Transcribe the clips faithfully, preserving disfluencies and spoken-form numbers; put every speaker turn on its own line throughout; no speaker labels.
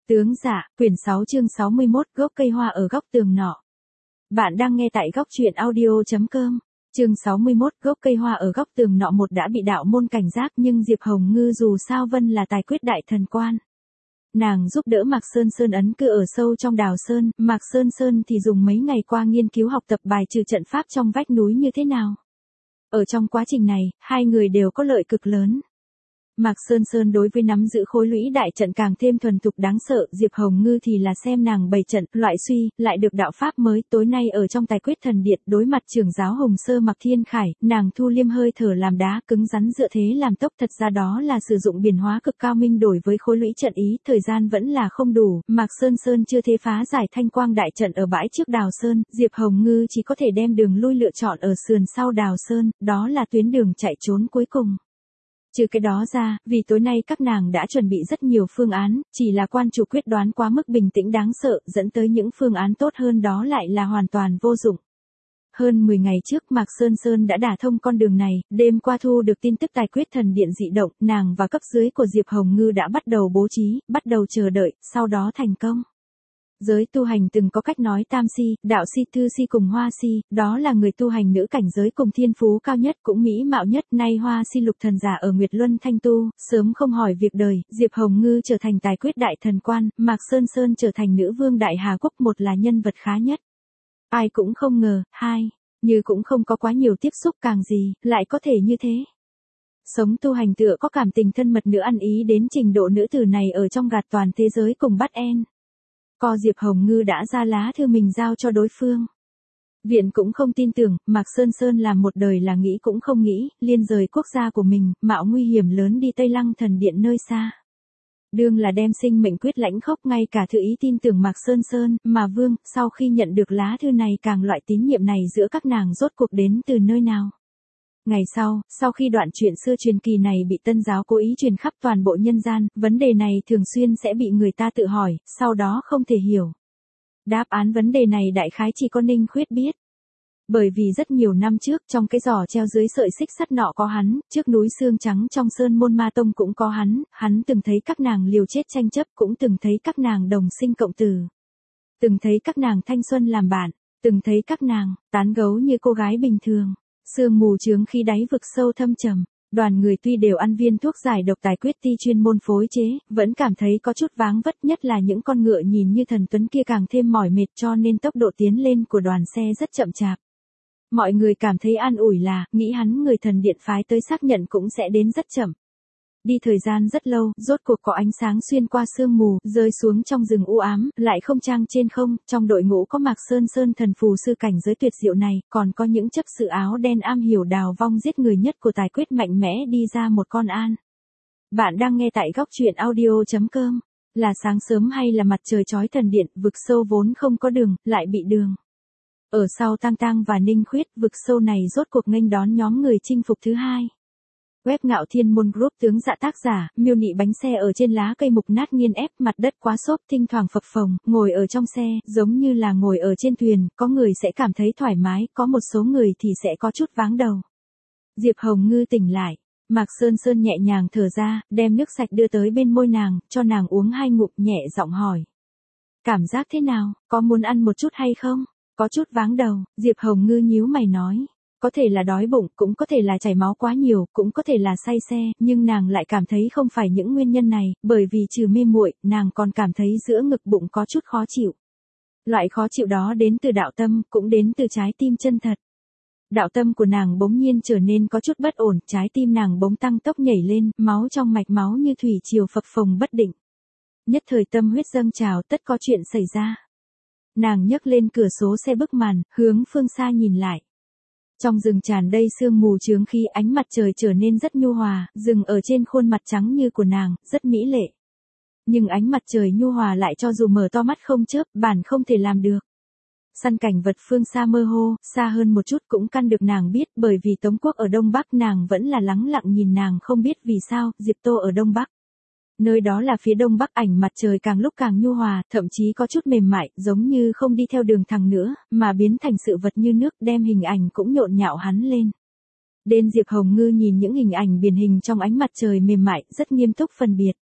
Tướng dạ, quyển sáu chương sáu mươi mốt, gốc cây hoa ở góc tường nọ. Bạn đang nghe tại góc truyện audio.com. Chương sáu mươi mốt, gốc cây hoa ở góc tường nọ một đã bị đạo môn cảnh giác, nhưng Diệp Hồng Ngư dù sao Vân là tài quyết đại thần quan. Nàng giúp đỡ Mạc Sơn Sơn ấn cư ở sâu trong đào sơn, Mạc Sơn Sơn thì dùng mấy ngày qua nghiên cứu học tập bài trừ trận pháp trong vách núi như thế nào. Ở trong quá trình này, hai người đều có lợi cực lớn. Mạc Sơn Sơn đối với nắm giữ khối lũy đại trận càng thêm thuần thục đáng sợ, Diệp Hồng Ngư thì là xem nàng bày trận, loại suy, lại được đạo pháp mới. Tối nay ở trong tài quyết thần điện đối mặt trưởng giáo Hồng Sơ Mạc Thiên Khải, nàng thu liêm hơi thở làm đá cứng rắn dựa thế làm tốc, thật ra đó là sử dụng biển hóa cực cao minh đổi với khối lũy trận ý, thời gian vẫn là không đủ, Mạc Sơn Sơn chưa thế phá giải thanh quang đại trận ở bãi trước đào sơn, Diệp Hồng Ngư chỉ có thể đem đường lui lựa chọn ở sườn sau đào sơn, đó là tuyến đường chạy trốn cuối cùng. Trừ cái đó ra, vì tối nay các nàng đã chuẩn bị rất nhiều phương án, chỉ là quan chủ quyết đoán quá mức bình tĩnh đáng sợ, dẫn tới những phương án tốt hơn đó lại là hoàn toàn vô dụng. Hơn mười ngày trước Mạc Sơn Sơn đã đả thông con đường này, đêm qua thu được tin tức tài quyết thần điện dị động, nàng và cấp dưới của Diệp Hồng Ngư đã bắt đầu bố trí, bắt đầu chờ đợi, sau đó thành công. Giới tu hành từng có cách nói tam si, đạo si, thư si cùng hoa si, đó là người tu hành nữ cảnh giới cùng thiên phú cao nhất cũng mỹ mạo nhất, nay hoa si lục thần giả ở Nguyệt Luân thanh tu, sớm không hỏi việc đời, Diệp Hồng Ngư trở thành tài quyết đại thần quan, Mạc Sơn Sơn trở thành nữ vương đại Hà Quốc, một là nhân vật khá nhất. Ai cũng không ngờ, hai, như cũng không có quá nhiều tiếp xúc càng gì, lại có thể như thế. Sống tu hành tựa có cảm tình thân mật nữa ăn ý đến trình độ nữ tử này ở trong gạt toàn thế giới cùng bắt en. Co Diệp Hồng Ngư đã ra lá thư mình giao cho đối phương. Viện cũng không tin tưởng, Mạc Sơn Sơn làm một đời là nghĩ cũng không nghĩ, liên rời quốc gia của mình, mạo nguy hiểm lớn đi Tây Lăng thần điện nơi xa. Đương là đem sinh mệnh quyết lãnh khốc, ngay cả thư ý tin tưởng Mạc Sơn Sơn, mà Vương, sau khi nhận được lá thư này càng loại tín nhiệm này giữa các nàng rốt cuộc đến từ nơi nào. Ngày sau, sau khi đoạn chuyện xưa truyền kỳ này bị Tân giáo cố ý truyền khắp toàn bộ nhân gian, vấn đề này thường xuyên sẽ bị người ta tự hỏi, sau đó không thể hiểu. Đáp án vấn đề này đại khái chỉ có Ninh Khuyết biết. Bởi vì rất nhiều năm trước trong cái giỏ treo dưới sợi xích sắt nọ có hắn, trước núi xương trắng trong sơn môn ma tông cũng có hắn, hắn từng thấy các nàng liều chết tranh chấp, cũng từng thấy các nàng đồng sinh cộng tử. Từng thấy các nàng thanh xuân làm bạn, từng thấy các nàng tán gấu như cô gái bình thường. Sương mù chướng khi đáy vực sâu thâm trầm, đoàn người tuy đều ăn viên thuốc giải độc tài quyết ti chuyên môn phối chế, vẫn cảm thấy có chút váng vất, nhất là những con ngựa nhìn như thần tuấn kia càng thêm mỏi mệt, cho nên tốc độ tiến lên của đoàn xe rất chậm chạp. Mọi người cảm thấy an ủi là, nghĩ hắn người thần điện phái tới xác nhận cũng sẽ đến rất chậm. Đi thời gian rất lâu, rốt cuộc có ánh sáng xuyên qua sương mù, rơi xuống trong rừng u ám, lại không trang trên không, trong đội ngũ có Mạc Sơn Sơn thần phù sư cảnh giới tuyệt diệu này, còn có những chấp sự áo đen am hiểu đào vong giết người nhất của tài quyết mạnh mẽ đi ra một con an. Bạn đang nghe tại góc truyện audio.com, là sáng sớm hay là mặt trời chói thần điện, vực sâu vốn không có đường, lại bị đường. Ở sau Tang Tang và Ninh Khuyết, vực sâu này rốt cuộc nghênh đón nhóm người chinh phục thứ hai. Web Ngạo Thiên Môn Group tướng dạ tác giả, miêu nị bánh xe ở trên lá cây mục nát nghiên ép, mặt đất quá xốp, thỉnh thoảng phập phồng, ngồi ở trong xe, giống như là ngồi ở trên thuyền, có người sẽ cảm thấy thoải mái, có một số người thì sẽ có chút váng đầu. Diệp Hồng Ngư tỉnh lại, Mạc Sơn Sơn nhẹ nhàng thở ra, đem nước sạch đưa tới bên môi nàng, cho nàng uống hai ngụm, nhẹ giọng hỏi. Cảm giác thế nào, có muốn ăn một chút hay không? Có chút váng đầu, Diệp Hồng Ngư nhíu mày nói. Có thể là đói bụng, cũng có thể là chảy máu quá nhiều, cũng có thể là say xe, nhưng nàng lại cảm thấy không phải những nguyên nhân này, bởi vì trừ mê muội, nàng còn cảm thấy giữa ngực bụng có chút khó chịu. Loại khó chịu đó đến từ đạo tâm, cũng đến từ trái tim chân thật. Đạo tâm của nàng bỗng nhiên trở nên có chút bất ổn, trái tim nàng bỗng tăng tốc nhảy lên, máu trong mạch máu như thủy triều phập phồng bất định. Nhất thời tâm huyết dâng trào, tất có chuyện xảy ra. Nàng nhấc lên cửa sổ xe bức màn, hướng phương xa nhìn lại. Trong rừng tràn đầy sương mù chướng khi ánh mặt trời trở nên rất nhu hòa, rừng ở trên khuôn mặt trắng như của nàng, rất mỹ lệ. Nhưng ánh mặt trời nhu hòa lại cho dù mở to mắt không chớp, bản không thể làm được. Săn cảnh vật phương xa mơ hồ, xa hơn một chút cũng căn được nàng biết, bởi vì Tống Quốc ở Đông Bắc nàng vẫn là lắng lặng nhìn nàng không biết vì sao, Diệp Tô ở Đông Bắc. Nơi đó là phía Đông Bắc, ảnh mặt trời càng lúc càng nhu hòa, thậm chí có chút mềm mại, giống như không đi theo đường thẳng nữa, mà biến thành sự vật như nước, đem hình ảnh cũng nhộn nhạo hắn lên. Đến Diệp Hồng Ngư nhìn những hình ảnh biển hình trong ánh mặt trời mềm mại, rất nghiêm túc phân biệt.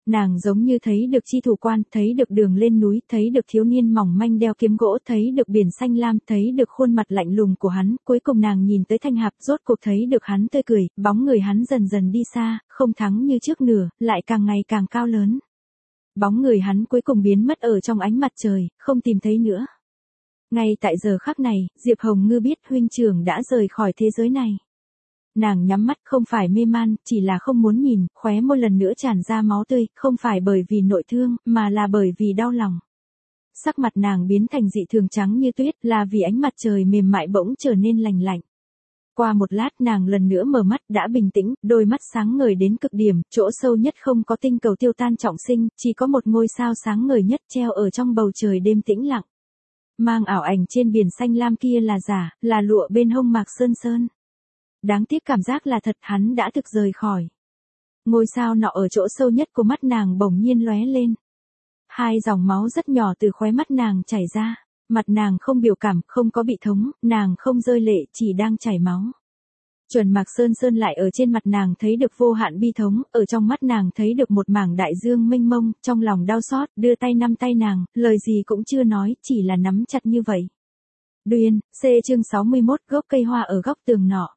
Nàng giống như thấy được chi thủ quan, thấy được đường lên núi, thấy được thiếu niên mỏng manh đeo kiếm gỗ, thấy được biển xanh lam, thấy được khuôn mặt lạnh lùng của hắn, cuối cùng nàng nhìn tới Thanh Hạp, rốt cuộc thấy được hắn tươi cười, bóng người hắn dần dần đi xa, không thắng như trước nửa, lại càng ngày càng cao lớn. Bóng người hắn cuối cùng biến mất ở trong ánh mặt trời, không tìm thấy nữa. Ngay tại giờ khắc này, Diệp Hồng Ngư biết huynh trưởng đã rời khỏi thế giới này. Nàng nhắm mắt, không phải mê man, chỉ là không muốn nhìn, khóe môi lần nữa tràn ra máu tươi, không phải bởi vì nội thương, mà là bởi vì đau lòng. Sắc mặt nàng biến thành dị thường trắng như tuyết, là vì ánh mặt trời mềm mại bỗng trở nên lành lạnh. Qua một lát nàng lần nữa mở mắt, đã bình tĩnh, đôi mắt sáng ngời đến cực điểm, chỗ sâu nhất không có tinh cầu tiêu tan trọng sinh, chỉ có một ngôi sao sáng ngời nhất treo ở trong bầu trời đêm tĩnh lặng. Mang ảo ảnh trên biển xanh lam kia là giả, là lụa bên hông Mạc Sơn Sơn. Đáng tiếc cảm giác là thật, hắn đã thực rời khỏi. Ngôi sao nọ ở chỗ sâu nhất của mắt nàng bỗng nhiên lóe lên. Hai dòng máu rất nhỏ từ khóe mắt nàng chảy ra, mặt nàng không biểu cảm, không có bị thống, nàng không rơi lệ, chỉ đang chảy máu. Chuẩn Mạc Sơn Sơn lại ở trên mặt nàng thấy được vô hạn bi thống, ở trong mắt nàng thấy được một mảng đại dương mênh mông, trong lòng đau xót, đưa tay nắm tay nàng, lời gì cũng chưa nói, chỉ là nắm chặt như vậy. Duyên, C chương sáu mươi mốt, gốc cây hoa ở góc tường nọ.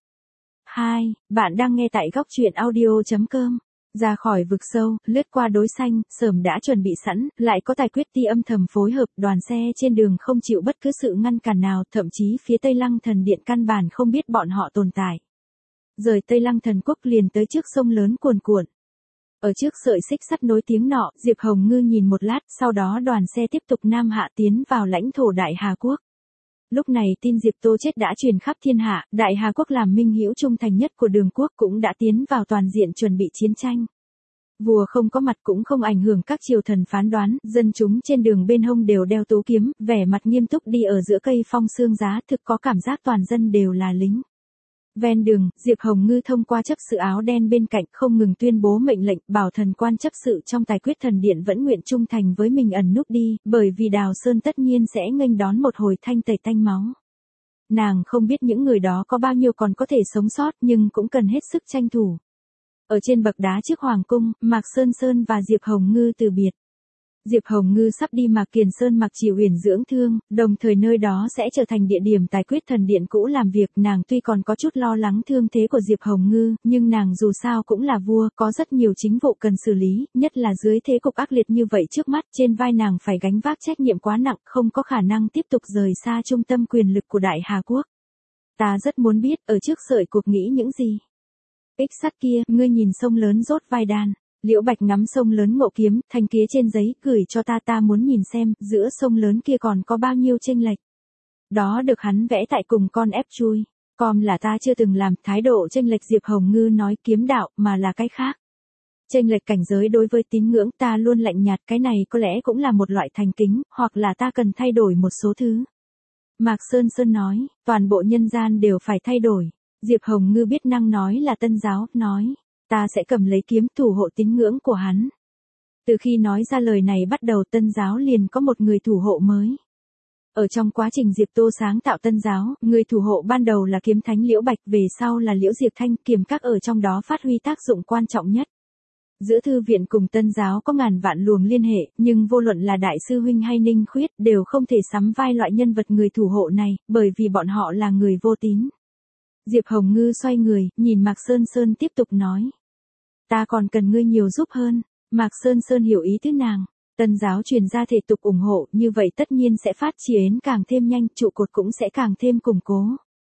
hai. Bạn đang nghe tại góc truyện audio.com. Ra khỏi vực sâu, lướt qua đối xanh, sớm đã chuẩn bị sẵn, lại có tài quyết ti âm thầm phối hợp, đoàn xe trên đường không chịu bất cứ sự ngăn cản nào, thậm chí phía Tây Lăng Thần Điện căn bản không biết bọn họ tồn tại. Rời Tây Lăng Thần Quốc liền tới trước sông lớn cuồn cuộn. Ở trước sợi xích sắt nối tiếng nọ, Diệp Hồng Ngư nhìn một lát, sau đó đoàn xe tiếp tục nam hạ tiến vào lãnh thổ Đại Hà Quốc. Lúc này tin Diệp Tô chết đã truyền khắp thiên hạ, Đại Hà Quốc làm minh hữu trung thành nhất của Đường Quốc cũng đã tiến vào toàn diện chuẩn bị chiến tranh. Vua không có mặt cũng không ảnh hưởng các triều thần phán đoán, dân chúng trên đường bên hông đều đeo tú kiếm, vẻ mặt nghiêm túc đi ở giữa cây phong sương giá, thực có cảm giác toàn dân đều là lính. Ven đường, Diệp Hồng Ngư thông qua chấp sự áo đen bên cạnh không ngừng tuyên bố mệnh lệnh, bảo thần quan chấp sự trong tài quyết thần điện vẫn nguyện trung thành với mình ẩn núp đi, bởi vì Đào Sơn tất nhiên sẽ nghênh đón một hồi thanh tẩy tanh máu. Nàng không biết những người đó có bao nhiêu còn có thể sống sót, nhưng cũng cần hết sức tranh thủ. Ở trên bậc đá trước Hoàng cung, Mạc Sơn Sơn và Diệp Hồng Ngư từ biệt. Diệp Hồng Ngư sắp đi Mạc Kiền Sơn Mạc Chỉ Uyển dưỡng thương, đồng thời nơi đó sẽ trở thành địa điểm tài quyết thần điện cũ làm việc. Nàng tuy còn có chút lo lắng thương thế của Diệp Hồng Ngư, nhưng nàng dù sao cũng là vua, có rất nhiều chính vụ cần xử lý, nhất là dưới thế cục ác liệt như vậy trước mắt, trên vai nàng phải gánh vác trách nhiệm quá nặng, không có khả năng tiếp tục rời xa trung tâm quyền lực của Đại Hà Quốc. Ta rất muốn biết, ở trước sợi cuộc nghĩ những gì. Ích sắt kia, ngươi nhìn sông lớn rốt vai đàn. Liễu Bạch ngắm sông lớn ngộ kiếm, thanh kía trên giấy, gửi cho ta ta muốn nhìn xem, giữa sông lớn kia còn có bao nhiêu chênh lệch. Đó được hắn vẽ tại cùng con ép chui. Com là ta chưa từng làm, thái độ chênh lệch Diệp Hồng Ngư nói kiếm đạo, mà là cái khác. Chênh lệch cảnh giới đối với tín ngưỡng ta luôn lạnh nhạt, cái này có lẽ cũng là một loại thành kính, hoặc là ta cần thay đổi một số thứ. Mạc Sơn Sơn nói, toàn bộ nhân gian đều phải thay đổi. Diệp Hồng Ngư biết năng nói là Tân giáo, nói. Ta sẽ cầm lấy kiếm thủ hộ tín ngưỡng của hắn. Từ khi nói ra lời này bắt đầu Tân giáo liền có một người thủ hộ mới. Ở trong quá trình Diệp Tô sáng tạo Tân giáo, người thủ hộ ban đầu là kiếm thánh Liễu Bạch, về sau là Liễu Diệp Thanh, kiềm các ở trong đó phát huy tác dụng quan trọng nhất. Giữa thư viện cùng Tân giáo có ngàn vạn luồng liên hệ, nhưng vô luận là Đại sư huynh hay Ninh Khuyết đều không thể sắm vai loại nhân vật người thủ hộ này, bởi vì bọn họ là người vô tín. Diệp Hồng Ngư xoay người, nhìn Mạc Sơn Sơn tiếp tục nói. Ta còn cần ngươi nhiều giúp hơn. Mạc Sơn Sơn hiểu ý tứ nàng. Tân giáo truyền ra thể tục ủng hộ, như vậy tất nhiên sẽ phát triển càng thêm nhanh, trụ cột cũng sẽ càng thêm củng cố.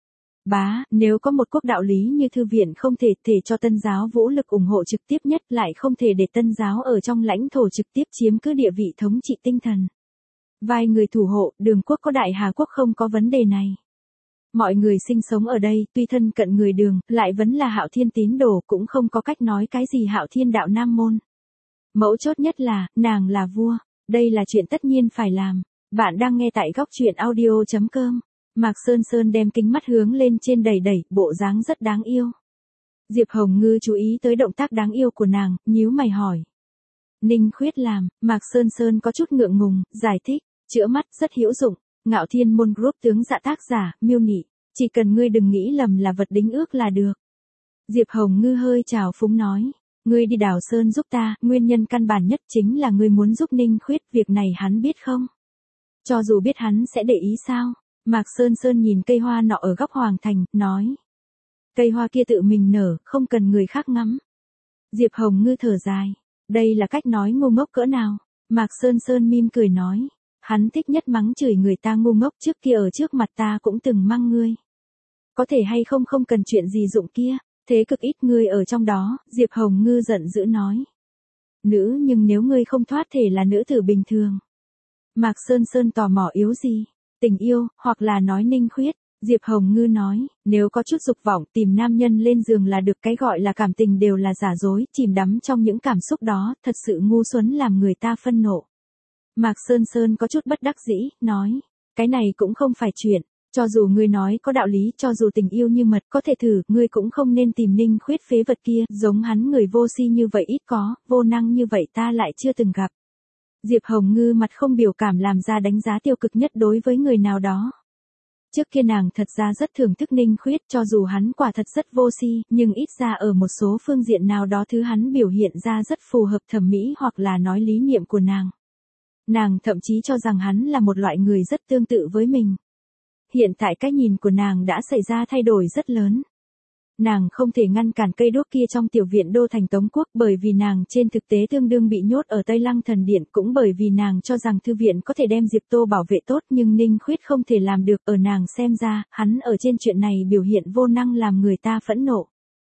Bá, nếu có một quốc đạo lý như thư viện không thể thể cho Tân giáo vũ lực ủng hộ trực tiếp nhất, lại không thể để Tân giáo ở trong lãnh thổ trực tiếp chiếm cứ địa vị thống trị tinh thần. Vai người thủ hộ, Đường Quốc có Đại Hà Quốc không có vấn đề này. Mọi người sinh sống ở đây, tuy thân cận người Đường, lại vẫn là Hạo Thiên tín đồ, cũng không có cách nói cái gì Hạo Thiên đạo Nam môn. Mấu chốt nhất là, nàng là vua, đây là chuyện tất nhiên phải làm. Bạn đang nghe tại góc truyện audio.com. Mạc Sơn Sơn đem kính mắt hướng lên trên đẩy đẩy, bộ dáng rất đáng yêu. Diệp Hồng Ngư chú ý tới động tác đáng yêu của nàng, nhíu mày hỏi. Ninh Khuyết làm, Mạc Sơn Sơn có chút ngượng ngùng, giải thích, chữa mắt rất hữu dụng. Ngạo Thiên môn group tướng dạ tác giả, miêu nị, chỉ cần ngươi đừng nghĩ lầm là vật đính ước là được. Diệp Hồng Ngư hơi trào phúng nói. Ngươi đi đào sơn giúp ta, nguyên nhân căn bản nhất chính là ngươi muốn giúp Ninh Khuyết, việc này hắn biết không? Cho dù biết hắn sẽ để ý sao? Mạc Sơn Sơn nhìn cây hoa nọ ở góc hoàng thành, nói. Cây hoa kia tự mình nở, không cần người khác ngắm. Diệp Hồng Ngư thở dài. Đây là cách nói ngu ngốc cỡ nào? Mạc Sơn Sơn mỉm cười nói. Hắn thích nhất mắng chửi người ta ngu ngốc, trước kia ở trước mặt ta cũng từng mắng ngươi. Có thể hay không không cần chuyện gì dụng kia, thế cực ít ngươi ở trong đó, Diệp Hồng Ngư giận dữ nói. Nữ nhưng nếu ngươi không thoát thể là nữ tử bình thường. Mạc Sơn Sơn tò mò yếu gì? Tình yêu, hoặc là nói Ninh Khuyết. Diệp Hồng Ngư nói, nếu có chút dục vọng tìm nam nhân lên giường là được, cái gọi là cảm tình đều là giả dối, chìm đắm trong những cảm xúc đó, thật sự ngu xuẩn làm người ta phân nộ. Mạc Sơn Sơn có chút bất đắc dĩ, nói, cái này cũng không phải chuyện, cho dù ngươi nói có đạo lý, cho dù tình yêu như mật có thể thử, ngươi cũng không nên tìm Ninh Khuyết phế vật kia, giống hắn người vô si như vậy ít có, vô năng như vậy ta lại chưa từng gặp. Diệp Hồng Ngư mặt không biểu cảm làm ra đánh giá tiêu cực nhất đối với người nào đó. Trước kia nàng thật ra rất thưởng thức Ninh Khuyết, cho dù hắn quả thật rất vô si, nhưng ít ra ở một số phương diện nào đó thứ hắn biểu hiện ra rất phù hợp thẩm mỹ hoặc là nói lý niệm của nàng. Nàng thậm chí cho rằng hắn là một loại người rất tương tự với mình. Hiện tại cái nhìn của nàng đã xảy ra thay đổi rất lớn. Nàng không thể ngăn cản cây đuốc kia trong tiểu viện đô thành Tống Quốc, bởi vì nàng trên thực tế tương đương bị nhốt ở Tây Lăng Thần Điện, cũng bởi vì nàng cho rằng thư viện có thể đem Diệp Tô bảo vệ tốt, nhưng Ninh Khuyết không thể làm được, ở nàng xem ra, hắn ở trên chuyện này biểu hiện vô năng làm người ta phẫn nộ.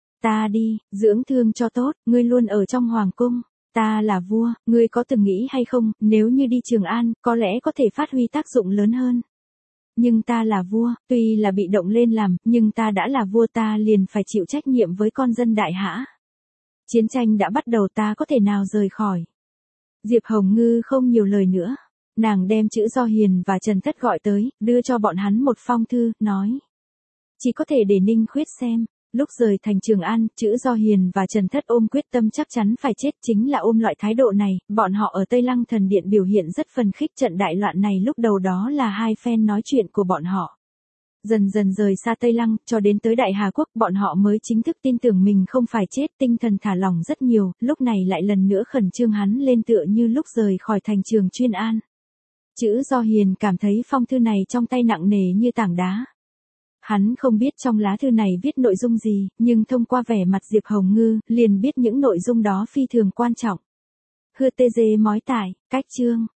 Ta đi, dưỡng thương cho tốt, ngươi luôn ở trong hoàng cung, ta là vua, ngươi có từng nghĩ hay không, nếu như đi Trường An, có lẽ có thể phát huy tác dụng lớn hơn. Nhưng ta là vua, tuy là bị động lên làm, nhưng ta đã là vua, ta liền phải chịu trách nhiệm với con dân đại hã. Chiến tranh đã bắt đầu, ta có thể nào rời khỏi. Diệp Hồng Ngư không nhiều lời nữa. Nàng đem Chữ Do Hiền và Trần Thất gọi tới, đưa cho bọn hắn một phong thư, nói. Chỉ có thể để Ninh Khuyết xem. Lúc rời thành Trường An, Chữ Do Hiền và Trần Thất ôm quyết tâm chắc chắn phải chết, chính là ôm loại thái độ này, bọn họ ở Tây Lăng Thần Điện biểu hiện rất phấn khích, trận đại loạn này lúc đầu đó là hai phen nói chuyện của bọn họ. Dần dần rời xa Tây Lăng, cho đến tới Đại Hà Quốc, bọn họ mới chính thức tin tưởng mình không phải chết, tinh thần thả lỏng rất nhiều, lúc này lại lần nữa khẩn trương hắn lên tựa như lúc rời khỏi thành Trường Chuyên An. Chữ Do Hiền cảm thấy phong thư này trong tay nặng nề như tảng đá. Hắn không biết trong lá thư này viết nội dung gì, nhưng thông qua vẻ mặt Diệp Hồng Ngư, liền biết những nội dung đó phi thường quan trọng. Hưa tê dê mói tải, cách chương.